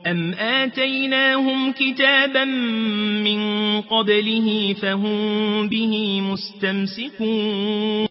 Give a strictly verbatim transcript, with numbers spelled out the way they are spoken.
أم آتيناهم كتابا من قبله فهم به مستمسكون